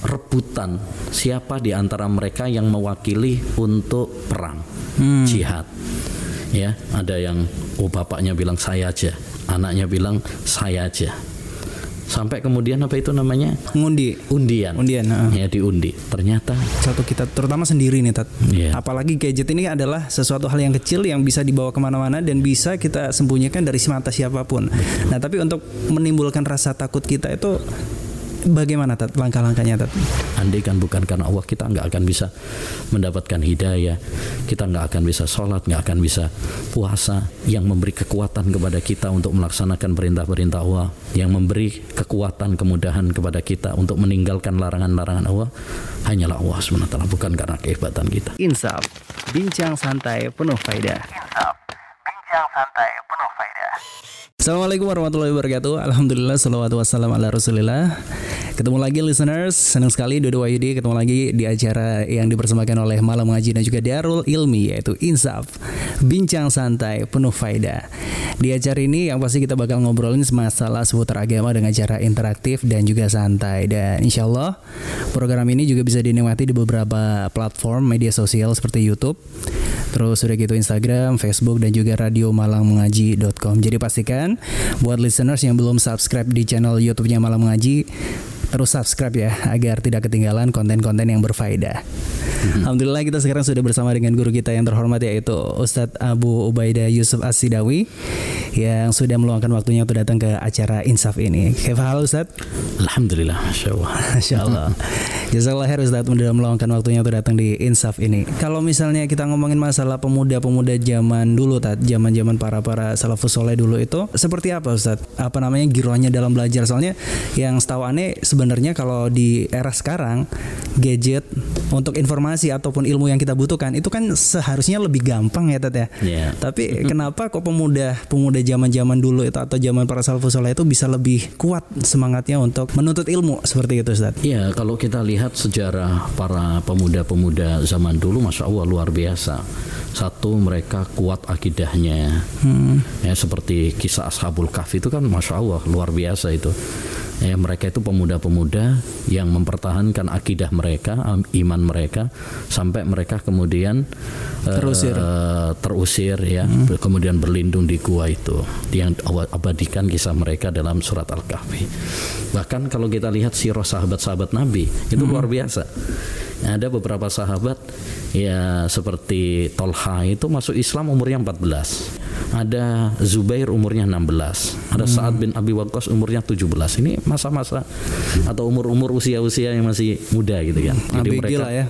rebutan siapa di antara mereka yang mewakili untuk perang jihad. Ya, ada yang bapaknya bilang saya aja, anaknya bilang saya aja. Sampai kemudian apa itu namanya? Undian. Ya, diundi. Ternyata satu kita terutama sendiri nih Tat. Apalagi gadget ini adalah sesuatu hal yang kecil yang bisa dibawa kemana-mana dan bisa kita sembunyikan dari mata siapapun. Nah, tapi untuk menimbulkan rasa takut kita itu bagaimana Tat langkah-langkahnya Tat? Andai kan bukan karena Allah, kita nggak akan bisa mendapatkan hidayah, kita nggak akan bisa sholat, nggak akan bisa puasa. Yang memberi kekuatan kepada kita untuk melaksanakan perintah-perintah Allah, yang memberi kekuatan kemudahan kepada kita untuk meninggalkan larangan-larangan Allah, hanyalah Allah SWT, bukan karena kehebatan kita. Insaf, bincang santai penuh faedah. Assalamualaikum warahmatullahi wabarakatuh. Alhamdulillah, salawatu wassalamu ala rasulillah. Ketemu lagi listeners, senang sekali Dodo Wahyudi ketemu lagi di acara yang dipersembahkan oleh Malam Mengaji dan juga Darul Ilmi, yaitu Insaf, bincang santai penuh faedah. Di acara ini yang pasti kita bakal ngobrolin masalah seputar agama dengan cara interaktif dan juga santai. Dan insya Allah program ini juga bisa dinikmati di beberapa platform media sosial seperti YouTube, terus udah gitu Instagram, Facebook, dan juga radio malangmengaji.com. Jadi pastikan buat listeners yang belum subscribe di channel YouTube-nya Malam Mengaji, terus subscribe ya agar tidak ketinggalan konten-konten yang berfaedah. Alhamdulillah kita sekarang sudah bersama dengan guru kita yang terhormat, yaitu Ustadz Abu Ubaidah Yusuf As-Sidawi, yang sudah meluangkan waktunya untuk datang ke acara Insaf ini. Halo Ustadz. Alhamdulillah, Masya Allah. Jazakallah khair Ustadz sudah meluangkan waktunya untuk datang di Insaf ini. Kalau misalnya kita ngomongin masalah pemuda-pemuda zaman dulu Tat, zaman-zaman para salafus soleh dulu itu seperti apa Ustadz? Apa namanya girohnya dalam belajar? Soalnya yang setahu aneh sebenarnya kalau di era sekarang gadget untuk informasi ataupun ilmu yang kita butuhkan itu kan seharusnya lebih gampang ya Tat ya. Tapi kenapa kok pemuda zaman-zaman dulu itu atau zaman para salafus saleh itu bisa lebih kuat semangatnya untuk menuntut ilmu seperti itu Ustaz? Ya, kalau kita lihat sejarah para pemuda-pemuda zaman dulu, Masya Allah luar biasa. Satu, mereka kuat akidahnya. Ya, seperti kisah Ashabul Kahfi itu kan Masya Allah luar biasa itu. Ya, mereka itu pemuda-pemuda yang mempertahankan akidah mereka, iman mereka, sampai mereka kemudian terusir ya, kemudian berlindung di gua itu, yang abadikan kisah mereka dalam surat Al-Kahfi. Bahkan kalau kita lihat sirah sahabat-sahabat Nabi itu luar biasa. Ada beberapa sahabat ya seperti Tolha itu masuk Islam umurnya 14. Ada Zubair umurnya 16. Ada Sa'ad bin Abi Waqqas umurnya 17. Ini masa-masa atau umur-umur usia-usia yang masih muda gitu kan. Jadi mereka ya.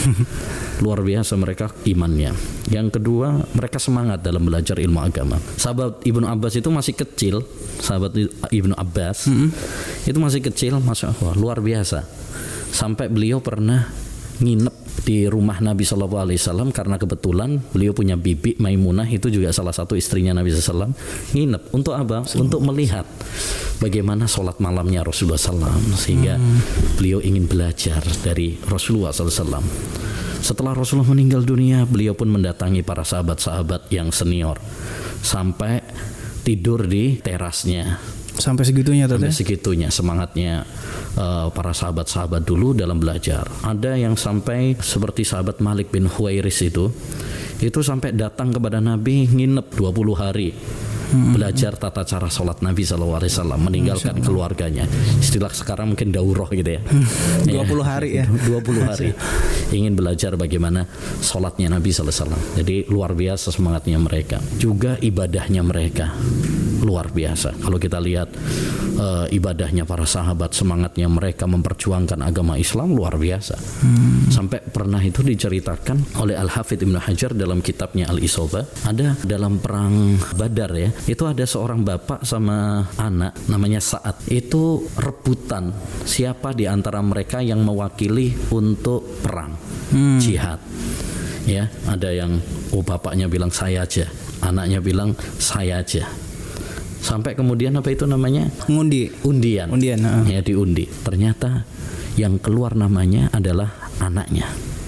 Luar biasa mereka imannya. Yang kedua, mereka semangat dalam belajar ilmu agama. Sahabat Ibnu Abbas itu masih kecil. Sahabat Ibnu Abbas itu masih kecil, Masya Allah, luar biasa. Sampai beliau pernah nginep di rumah Nabi SAW karena kebetulan beliau punya bibi Maimunah, itu juga salah satu istrinya Nabi SAW. Nginep untuk apa? Untuk melihat bagaimana sholat malamnya Rasulullah SAW, sehingga beliau ingin belajar dari Rasulullah SAW. Setelah Rasulullah meninggal dunia, beliau pun mendatangi para sahabat-sahabat yang senior sampai tidur di terasnya. Sampai segitunya Sampai segitunya semangatnya para sahabat-sahabat dulu dalam belajar. Ada yang sampai seperti sahabat Malik bin Huwairis itu sampai datang kepada Nabi nginep 20 hari. Belajar tata cara sholat Nabi SAW, meninggalkan keluarganya. Istilah sekarang mungkin daurah gitu ya. 20 hari ya. 20 hari ingin belajar bagaimana sholatnya Nabi SAW. Jadi luar biasa semangatnya mereka. Juga ibadahnya mereka luar biasa. Kalau kita lihat ibadahnya para sahabat, semangatnya mereka memperjuangkan agama Islam luar biasa. Sampai pernah itu diceritakan oleh Al-Hafidh Ibnu Hajar dalam kitabnya Al-Isobah. Ada dalam perang Badar ya, itu ada seorang bapak sama anak namanya Sa'ad. Itu rebutan siapa di antara mereka yang mewakili untuk perang jihad. Ya, ada yang bapaknya bilang saya aja, anaknya bilang saya aja. Sampai kemudian apa itu namanya? Undian. Ya, diundi. Ternyata yang keluar namanya adalah anaknya.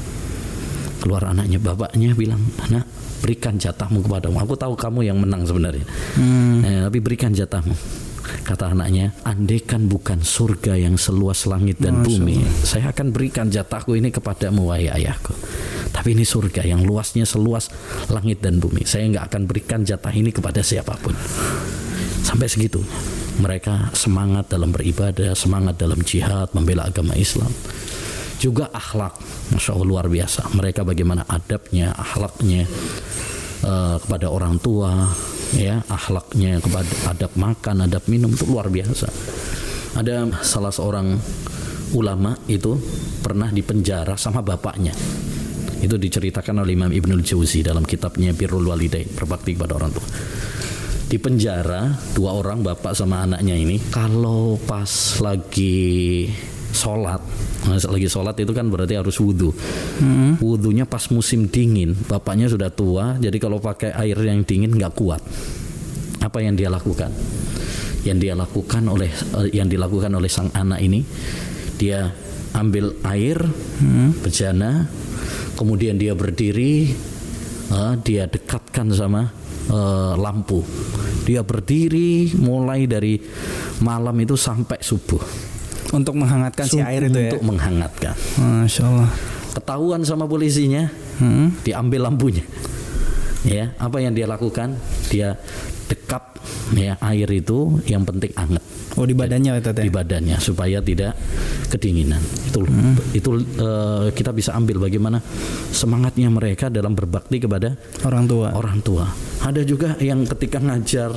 Keluar anaknya, bapaknya bilang, "Anak, berikan jatahmu kepadamu. Aku tahu kamu yang menang sebenarnya. Tapi berikan jatahmu." Kata anaknya, andaikan bukan surga yang seluas langit dan bumi, saya akan berikan jatahku ini kepadamu wahai ayahku. Tapi ini surga yang luasnya seluas langit dan bumi, saya nggak akan berikan jatah ini kepada siapapun. Sampai segitu mereka semangat dalam beribadah, semangat dalam jihad, membela agama Islam. Juga akhlak, Masya Allah luar biasa. Mereka bagaimana adabnya, akhlaknya kepada orang tua, ya, akhlaknya kepada adab makan, adab minum itu luar biasa. Ada salah seorang ulama itu pernah dipenjara sama bapaknya. Itu diceritakan oleh Imam Ibnul Jauzi dalam kitabnya Birrul Walidain, berbakti kepada orang tua. Di penjara 2 orang, bapak sama anaknya ini, kalau pas lagi sholat itu kan berarti harus wudhu. Wudhunya pas musim dingin, bapaknya sudah tua, jadi kalau pakai air yang dingin nggak kuat. Apa yang dia lakukan? Yang dilakukan oleh sang anak ini, dia ambil air bejana, kemudian dia berdiri, dia dekatkan sama lampu. Dia berdiri mulai dari malam itu sampai subuh. Untuk menghangatkan si air itu ya? Untuk menghangatkan. Masya Allah. Ketahuan sama polisinya, diambil lampunya. Ya, apa yang dia lakukan? Dia dekap ya air itu, yang penting hangat. Oh, di badannya itu teh? Di badannya supaya tidak kedinginan. Itu kita bisa ambil bagaimana semangatnya mereka dalam berbakti kepada orang tua. Ada juga yang ketika ngajar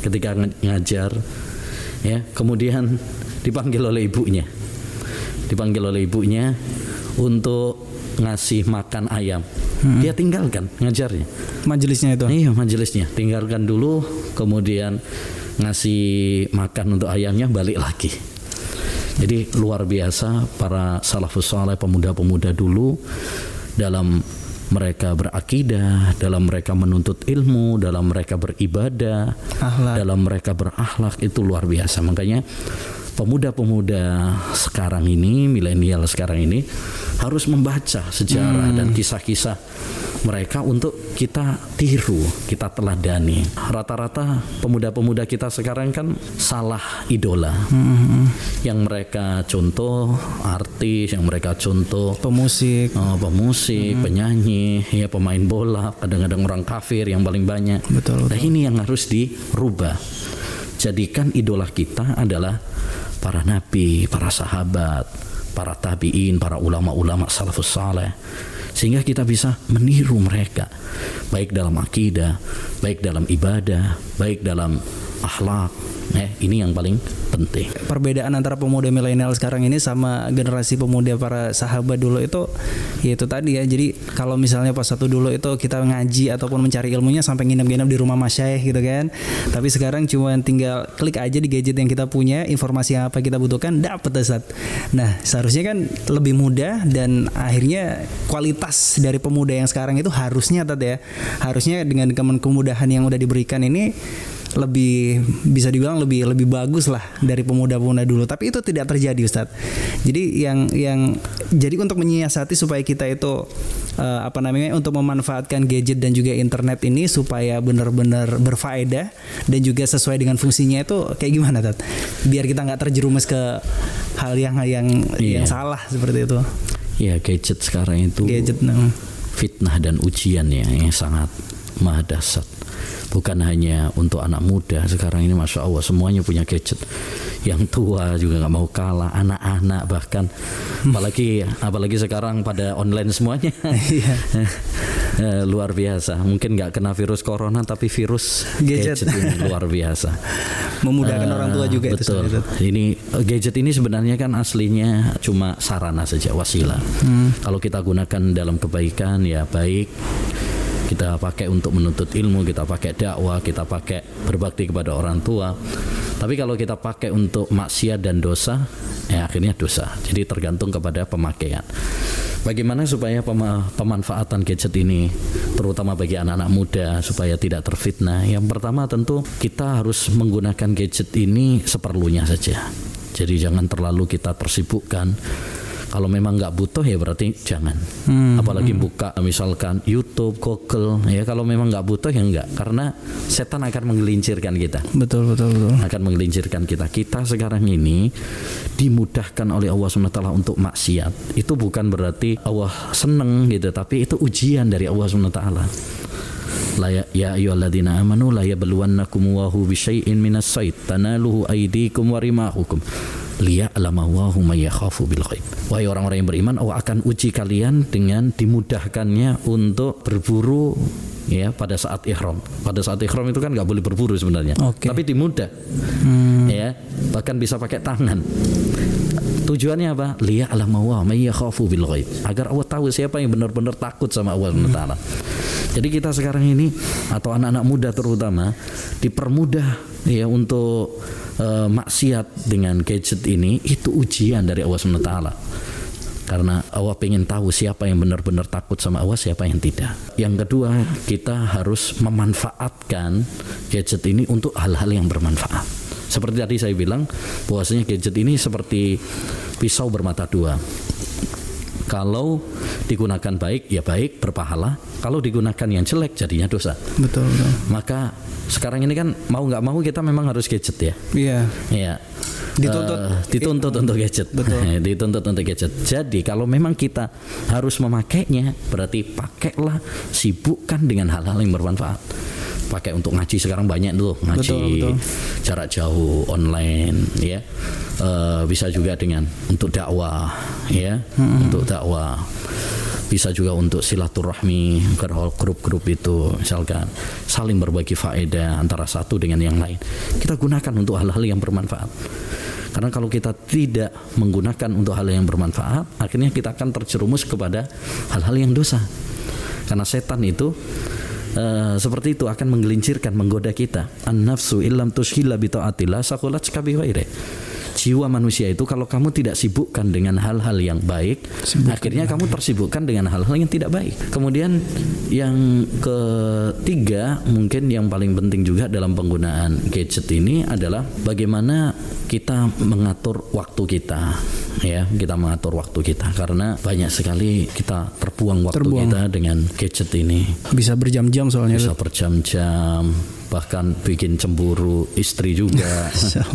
ya, kemudian dipanggil oleh ibunya untuk ngasih makan ayam. Dia tinggalkan ngajarnya, majelisnya itu. Iya, majelisnya tinggalkan dulu, kemudian ngasih makan untuk ayamnya, balik lagi. Jadi luar biasa para salafus saleh, pemuda-pemuda dulu dalam mereka berakidah, dalam mereka menuntut ilmu, dalam mereka beribadah, dalam mereka berakhlak, itu luar biasa. Makanya pemuda-pemuda sekarang ini, milenial sekarang ini harus membaca sejarah dan kisah-kisah mereka untuk kita tiru, kita teladani. Rata-rata pemuda-pemuda kita sekarang kan salah idola. Yang mereka contoh artis, yang mereka contoh pemusik, penyanyi, ya pemain bola, kadang-kadang orang kafir yang paling banyak. Betul. Nah, ini yang harus dirubah. Jadikan idola kita adalah para nabi, para sahabat, para tabi'in, para ulama-ulama salafus saleh, sehingga kita bisa meniru mereka, baik dalam akidah, baik dalam ibadah, baik dalam akhlak. Ini yang paling penting. Perbedaan antara pemuda milenial sekarang ini sama generasi pemuda para sahabat dulu itu, ya itu tadi ya. Jadi kalau misalnya pas satu dulu itu kita ngaji ataupun mencari ilmunya sampai nginep-nginep di rumah masyayikh gitu kan. Tapi sekarang cuma tinggal klik aja di gadget yang kita punya, informasi yang apa kita butuhkan dapat Ustaz. Nah, seharusnya kan lebih mudah, dan akhirnya kualitas dari pemuda yang sekarang itu harusnya harusnya dengan kemudahan yang udah diberikan ini lebih, bisa dibilang lebih bagus lah dari pemuda-pemuda dulu. Tapi itu tidak terjadi Ustadz. Jadi jadi untuk menyiasati supaya kita itu untuk memanfaatkan gadget dan juga internet ini supaya benar-benar berfaedah dan juga sesuai dengan fungsinya, itu kayak gimana Tat? Biar kita nggak terjerumus ke hal yang salah seperti itu. Ya, gadget sekarang itu fitnah dan ujian ya yang sangat maha dahsyat. Bukan hanya untuk anak muda sekarang ini, Masya Allah semuanya punya gadget. Yang tua juga nggak mau kalah, anak-anak bahkan, apalagi sekarang pada online semuanya. Luar biasa. Mungkin nggak kena virus corona, tapi virus gadget ini luar biasa. Memudahkan orang tua juga. Betul. Ini gadget ini sebenarnya kan aslinya cuma sarana saja, wasilah. Kalau kita gunakan dalam kebaikan ya baik. Kita pakai untuk menuntut ilmu, kita pakai dakwah, kita pakai berbakti kepada orang tua. Tapi kalau kita pakai untuk maksiat dan dosa, ya akhirnya dosa. Jadi tergantung kepada pemakaian. Bagaimana supaya pemanfaatan gadget ini, terutama bagi anak-anak muda, supaya tidak terfitnah? Yang pertama tentu kita harus menggunakan gadget ini seperlunya saja. Jadi jangan terlalu kita tersibukkan. Kalau memang nggak butuh ya berarti jangan. Apalagi buka misalkan YouTube, Google, ya kalau memang nggak butuh ya enggak, karena setan akan menggelincirkan kita. Betul. Akan menggelincirkan kita. Kita sekarang ini dimudahkan oleh Allah SWT untuk maksiat. Itu bukan berarti Allah seneng gitu, tapi itu ujian dari Allah SWT. Ya ayyuhalladzina amanu la yabluwannakum Allahu bisyai'in minas sayd tanaluhu aydikum wa rimahukum liya'lama Allahu may yakhafu bil ghaib. Wahai orang-orang yang beriman, Allah akan uji kalian dengan dimudahkannya untuk berburu ya pada saat ihram. Pada saat ihram itu kan nggak boleh berburu sebenarnya, tapi dimudah ya, bahkan bisa pakai tangan. Tujuannya apa? Liya'lama Allahu may yakhafu bil ghaib, agar Allah tahu siapa yang benar-benar takut sama Allah Taala. Jadi kita sekarang ini atau anak-anak muda terutama dipermudah ya untuk maksiat dengan gadget ini. Itu ujian dari Allah SWT, karena Allah pengen tahu siapa yang benar-benar takut sama Allah, siapa yang tidak. Yang kedua, kita harus memanfaatkan gadget ini untuk hal-hal yang bermanfaat. Seperti tadi saya bilang, bahwasanya gadget ini seperti pisau bermata dua. Kalau digunakan baik ya baik, berpahala. Kalau digunakan yang jelek jadinya dosa. Betul. Maka sekarang ini kan mau nggak mau kita memang harus gadget ya. Iya. Dituntut untuk gadget. Betul. Dituntut untuk gadget. Jadi kalau memang kita harus memakainya, berarti pakailah, sibukkan dengan hal-hal yang bermanfaat. Pakai untuk ngaji, sekarang banyak tuh ngaji betul. Jarak jauh online ya. Bisa juga dengan untuk dakwah ya, untuk dakwah. Bisa juga untuk silaturahmi ke grup-grup itu, misalkan saling berbagi faedah antara satu dengan yang lain. Kita gunakan untuk hal-hal yang bermanfaat. Karena kalau kita tidak menggunakan untuk hal yang bermanfaat, akhirnya kita akan terjerumus kepada hal-hal yang dosa. Karena setan itu seperti itu akan menggelincirkan, menggoda kita. An-nafsu illam tushhila bi ta'atillah saqulat kabi ghairi. Jiwa manusia itu kalau kamu tidak sibukkan dengan hal-hal yang baik, akhirnya kamu tersibukkan dengan hal-hal yang tidak baik. Kemudian yang ketiga, mungkin yang paling penting juga dalam penggunaan gadget ini adalah bagaimana kita mengatur waktu kita. Ya, kita mengatur waktu kita, karena banyak sekali kita terbuang waktu kita dengan gadget ini. Bisa berjam-jam soalnya. Bisa berjam-jam, bahkan bikin cemburu istri juga.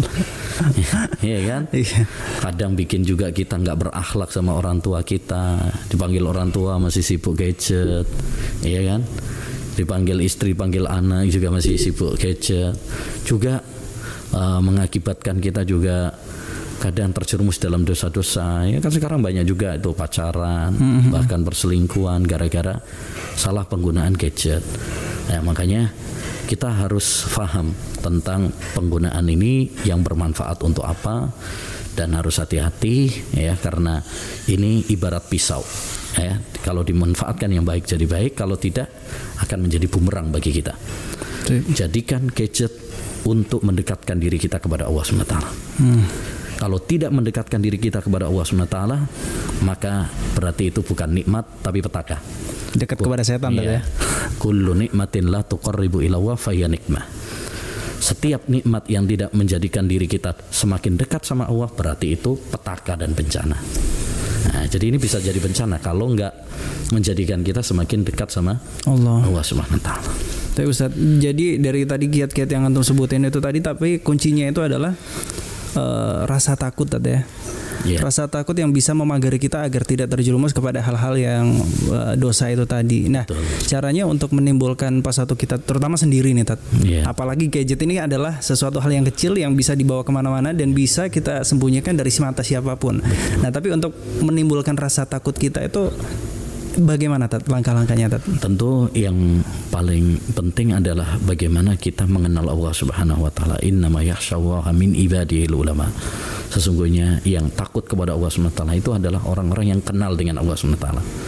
Iya kan? Kadang bikin juga kita nggak berakhlak sama orang tua kita. Dipanggil orang tua masih sibuk gadget, iya kan? Dipanggil istri, panggil anak juga masih sibuk gadget. Juga mengakibatkan kita juga kadang terjerumus dalam dosa-dosa. Ya kan sekarang banyak juga itu pacaran, bahkan perselingkuhan gara-gara salah penggunaan gadget. Nah, makanya kita harus paham tentang penggunaan ini yang bermanfaat untuk apa, dan harus hati-hati ya, karena ini ibarat pisau ya. Kalau dimanfaatkan yang baik jadi baik, kalau tidak akan menjadi bumerang bagi kita. Jadikan gadget untuk mendekatkan diri kita kepada Allah SWT. Kalau tidak mendekatkan diri kita kepada Allah SWT, maka berarti itu bukan nikmat tapi petaka. Dekat kepada setan ya. Kullu nikmatin la tuqarribu ila Allah fa hiya nikmah. Setiap nikmat yang tidak menjadikan diri kita semakin dekat sama Allah, berarti itu petaka dan bencana. Nah, jadi ini bisa jadi bencana kalau enggak menjadikan kita semakin dekat sama Allah Subhanahu wa taala. Tapi Ustaz, jadi dari tadi kiat-kiat yang antum sebutin itu tadi, tapi kuncinya itu adalah rasa takut tadi ya. Rasa takut yang bisa memagari kita agar tidak terjerumus kepada hal-hal yang dosa itu tadi. Nah, caranya untuk menimbulkan pas satu kita, terutama sendiri nih Tat. Apalagi gadget ini adalah sesuatu hal yang kecil yang bisa dibawa kemana-mana dan bisa kita sembunyikan dari mata siapapun. Nah, tapi untuk menimbulkan rasa takut kita itu bagaimana Tat, langkah-langkahnya Tat? Tentu yang paling penting adalah bagaimana kita mengenal Allah Subhanahu wa taala. Innama yakhsyallaha min ibadihil ulama. Sesungguhnya yang takut kepada Allah Subhanahu wa taala itu adalah orang-orang yang kenal dengan Allah Subhanahu wa taala.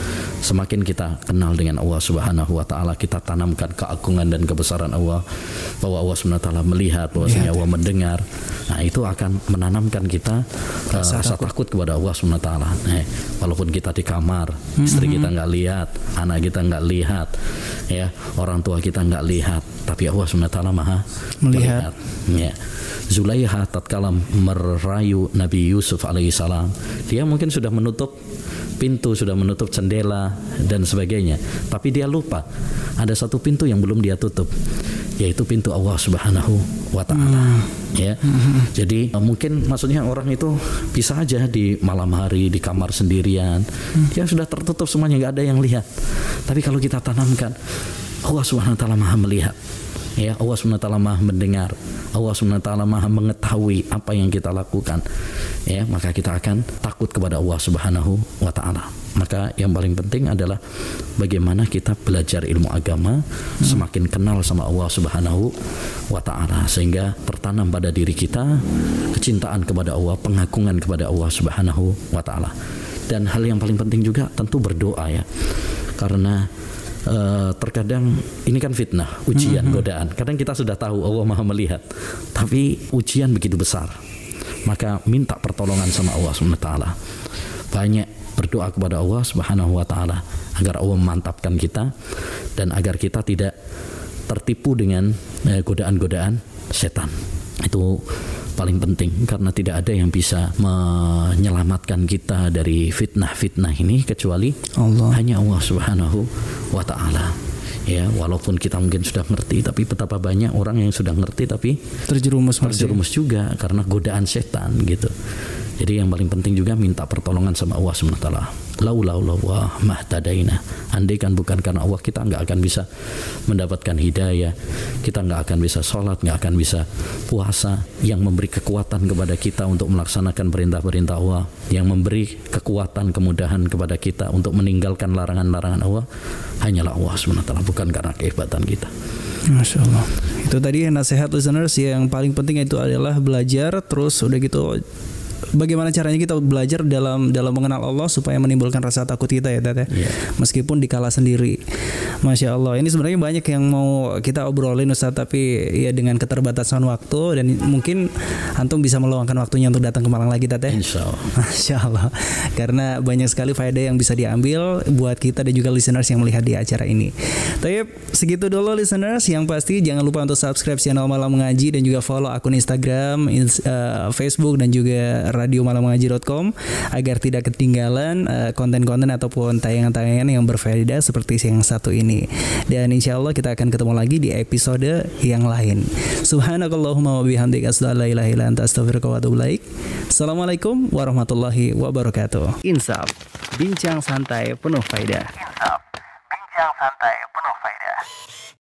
Semakin kita kenal dengan Allah Subhanahu wa taala, kita tanamkan keagungan dan kebesaran Allah, bahwa Allah Subhanahu wa taala melihat, bahwasanya Allah mendengar. Nah, itu akan menanamkan kita rasa takut kepada Allah Subhanahu wa taala. Walaupun kita di kamar, istri kita nggak lihat, anak kita nggak lihat, ya, orang tua kita nggak lihat, tapi Allah Subhanahu wa taala Maha melihat. Ya. Zulaiha tatkala merayu Nabi Yusuf alaihissalam, dia mungkin sudah menutup pintu, sudah menutup jendela dan sebagainya, tapi dia lupa ada satu pintu yang belum dia tutup, yaitu pintu Allah Subhanahu wa taala. Ya. Jadi mungkin maksudnya orang itu bisa aja di malam hari di kamar sendirian, dia sudah tertutup semuanya, nggak ada yang lihat. Tapi kalau kita tanamkan Allah Subhanahu wa taala Maha melihat, ya, Allah Subhanahu wa taala Maha mendengar, Allah Subhanahu wa taala Maha mengetahui apa yang kita lakukan, ya, maka kita akan takut kepada Allah Subhanahu wa taala. Maka yang paling penting adalah bagaimana kita belajar ilmu agama, semakin kenal sama Allah Subhanahu wa taala, sehingga tertanam pada diri kita kecintaan kepada Allah, pengagungan kepada Allah Subhanahu wa taala. Dan hal yang paling penting juga tentu berdoa, ya. Karena terkadang ini kan fitnah, ujian, godaan. Kadang kita sudah tahu Allah Maha melihat, tapi ujian begitu besar. Maka minta pertolongan sama Allah Subhanahu wa taala. Banyak berdoa kepada Allah Subhanahu wa taala agar Allah memantapkan kita dan agar kita tidak tertipu dengan godaan-godaan setan. Itu paling penting, karena tidak ada yang bisa menyelamatkan kita dari fitnah-fitnah ini kecuali Allah. Hanya Allah Subhanahu wa taala. Ya, walaupun kita mungkin sudah ngerti, tapi betapa banyak orang yang sudah ngerti tapi terjerumus juga karena godaan setan gitu. Jadi yang paling penting juga minta pertolongan sama Allah Subhanahu wa taala. Laula wa mahtadaina. Andaikan bukan karena Allah, kita nggak akan bisa mendapatkan hidayah, kita nggak akan bisa sholat, nggak akan bisa puasa. Yang memberi kekuatan kepada kita untuk melaksanakan perintah-perintah Allah, yang memberi kekuatan, kemudahan kepada kita untuk meninggalkan larangan-larangan Allah, hanyalah Allah Subhanahu wa taala, bukan karena kehebatan kita. Masya Allah. Itu tadi nasihat listeners, yang paling penting itu adalah belajar, terus udah gitu bagaimana caranya kita belajar dalam mengenal Allah supaya menimbulkan rasa takut kita, ya Tete. Meskipun dikala sendiri. Masya Allah. Ini sebenarnya banyak yang mau kita obrolin Ustaz, tapi ya dengan keterbatasan waktu, dan mungkin antum bisa meluangkan waktunya untuk datang ke Malang lagi, Tete. Insyaallah. Masya Allah. Karena banyak sekali faedah yang bisa diambil buat kita dan juga listeners yang melihat di acara ini. Tapi segitu dulu listeners. Yang pasti jangan lupa untuk subscribe channel Malam Mengaji dan juga follow akun Instagram, Facebook dan juga radiomalammengaji.com agar tidak ketinggalan konten-konten ataupun tayangan-tayangan yang berfaedah seperti yang satu ini. Dan insya Allah kita akan ketemu lagi di episode yang lain. Subhanakallahumma wa bihamdika asyhadu an la ilaha illa anta astaghfiruka wa atubu ilaik. Assalamualaikum warahmatullahi wabarakatuh. Insaf, bincang santai penuh faedah. Insaf, bincang santai